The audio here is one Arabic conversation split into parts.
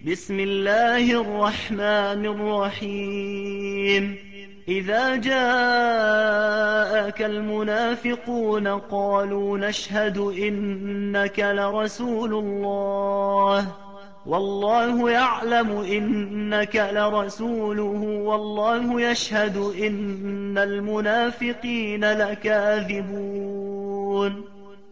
بسم الله الرحمن الرحيم. إذا جاءك المنافقون قالوا نشهد إنك لرسول الله والله يعلم إنك لرسوله والله يشهد إن المنافقين لكاذبون.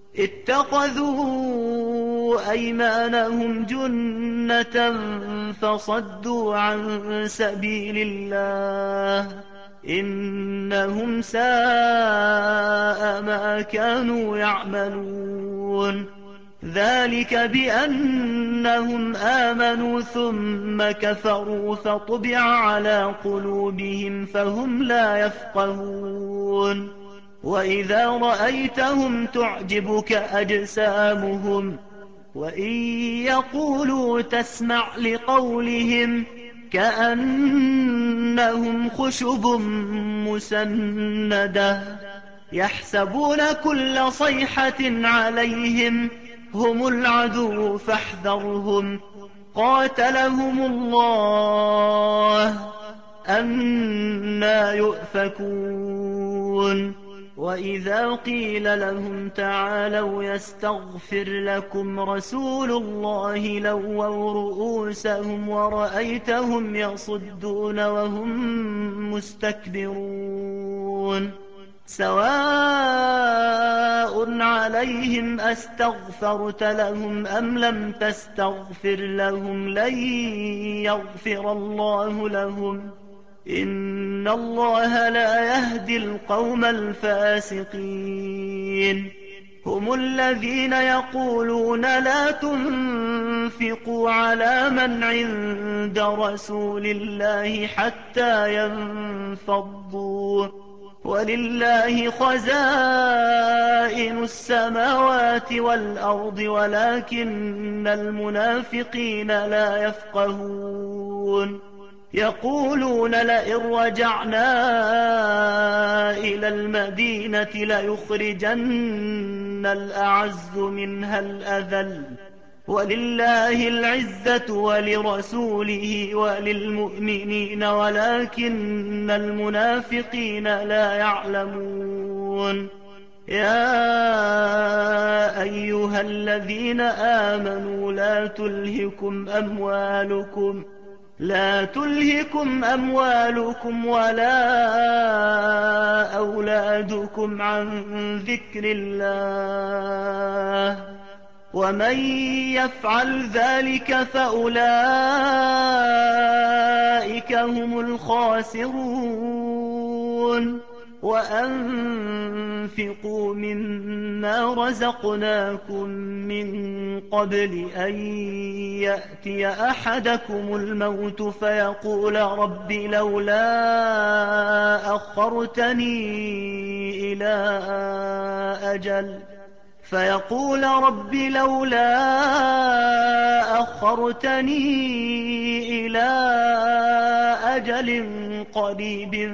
اتخذوا أيمانهم جنة فصدوا عن سبيل الله إنهم ساء ما كانوا يعملون. ذلك بأنهم آمنوا ثم كفروا فطبع على قلوبهم فهم لا يفقهون. وإذا رأيتهم تعجبك أجسامهم وإن يقولوا تسمع لقولهم كأنهم خشب مسندة يحسبون كل صيحة عليهم هم العدو فاحذرهم قاتلهم الله أنى يؤفكون. وإذا قيل لهم تعالوا يستغفر لكم رسول الله لووا رؤوسهم ورأيتهم يصدون وهم مستكبرون. سواء عليهم أستغفرت لهم أم لم تستغفر لهم لن يغفر الله لهم إن الله لا يهدي القوم الفاسقين. هم الذين يقولون لا تنفقوا على من عند رسول الله حتى ينفضوا ولله خزائن السماوات والأرض ولكن المنافقين لا يفقهون. يقولون لئن رجعنا إلى المدينة ليخرجن الأعز منها الأذل ولله العزة ولرسوله وللمؤمنين ولكن المنافقين لا يعلمون. يا أيها الذين آمنوا لا تلهكم أموالكم ولا أولادكم عن ذكر الله ومن يفعل ذلك فأولئك هم الخاسرون. وأنفقوا مما رزقناكم من قبل أن يأتي أحدكم الموت فيقول رب لولا أخرتني إلى أجل قريب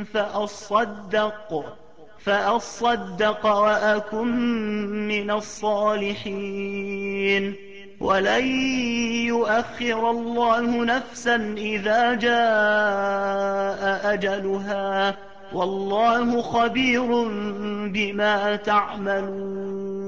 فأصدق وأكن من الصالحين ولن يؤخر الله نفسا إذا جاء أجلها والله خبير بما تعملون.